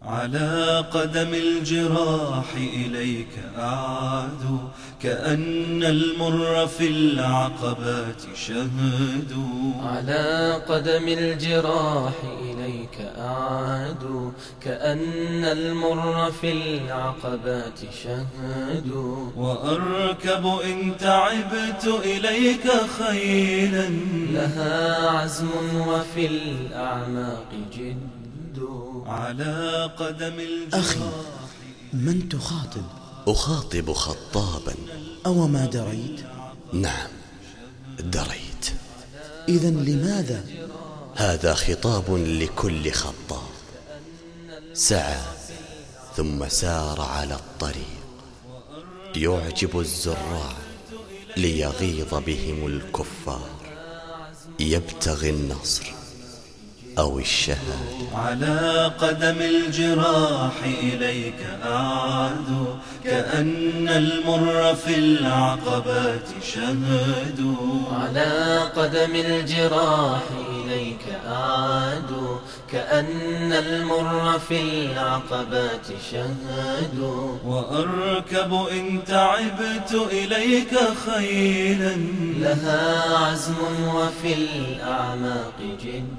على قدم الجراح إليك أعاد، كأن المر في العقبات شهد. على قدم الجراح إليك أعاد، كأن المر في العقبات شهد. وأركب إن تعبت إليك خيلا، لها عزم وفي الأعماق جد. على قدم الجراح. أخي، من تخاطب؟ أخاطب خطابا. أو ما دريت؟ نعم دريت. إذن لماذا؟ هذا خطاب لكل خطاب سعى ثم سار على الطريق، يعجب الزراع ليغيظ بهم الكفار، يبتغي النصر أو الشهادة. على قدم الجراح إليك أعاد، كأن المر في العقبات شهد. على قدم الجراح إليك أعاد، كأن المر في العقبات شهد. وأركب إن تعبت إليك خيلا، لها عزم وفي الأعماق جد.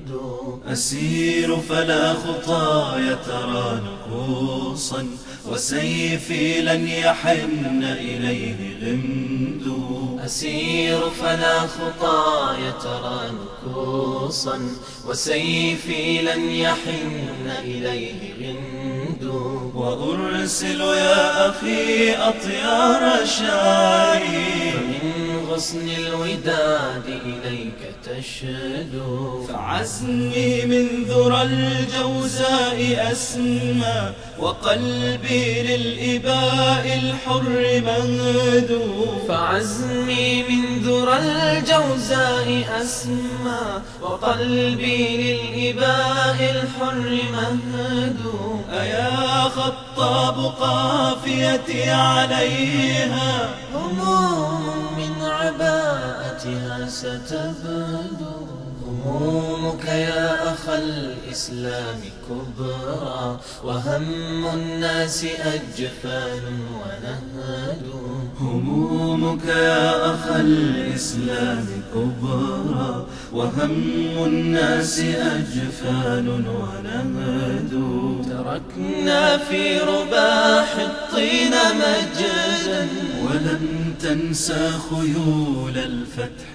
أسير فلا خطاي ترى نكوصا، وسيفي لن يحن إليه غمد. أسير فلا خطاي ترى نكوصا، وسيفي لن يحن إليه غمد. وأرسل يا أخي أطيار شعري، فمن غصن الوداد إليك تشدو. فعزمي من ذرى الجوزاء أسمى، وقلبي للإباء الحر مهدو. فعزمي من ذرى الجوزاء أسمى، وقلبي للإباء الحر مهدو. أيا خطاب قافيتي عليها هموم من عباءتها ستبدو. همومك يا أخ الإسلام كبرى، وهم الناس أجفان ونهد. همومك يا أخ الإسلام كبرى، وهم الناس أجفان ونهد. تركنا في رباح الطين مجدا، ولم تنسى خيول الفتح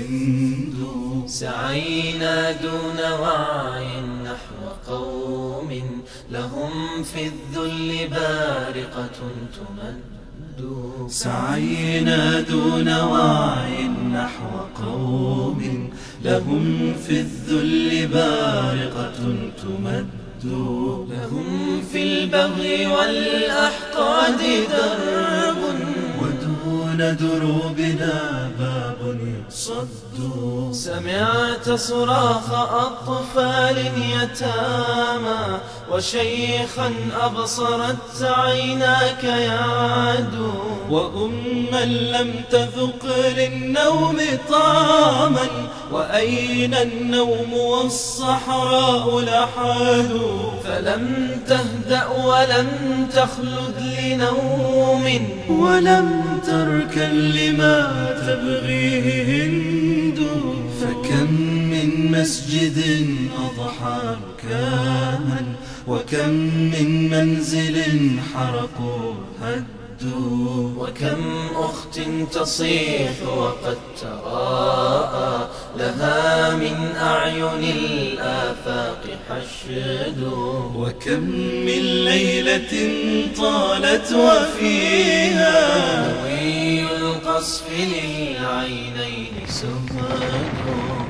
سند. سعينا دون وعي نحو قوم لهم في الذل بارقة تمد. سعينا دون وعي نحو قوم لهم في الذل بارقة تمد. لهم في البغي والأحقاد درب، ودون دروبنا باب يصد. سمعت صراخ أطفال يتامى، وشيخا أبصرت عيناك يعدو. وأما لم تذق للنوم طعما، وأين النوم والصحراء لحاد. فلم تهدأ ولم تخلد لنوم، ولم تركن لما تبغيه هند. فكم من مسجد أضحى ركاما، وكم من منزل حرقوا هدوا. وكم أخت تصيح وقد تراءى لها من أعين الآفاق حشد. وكم من ليلة طالت وفيها نوي القصف للعينين سهد.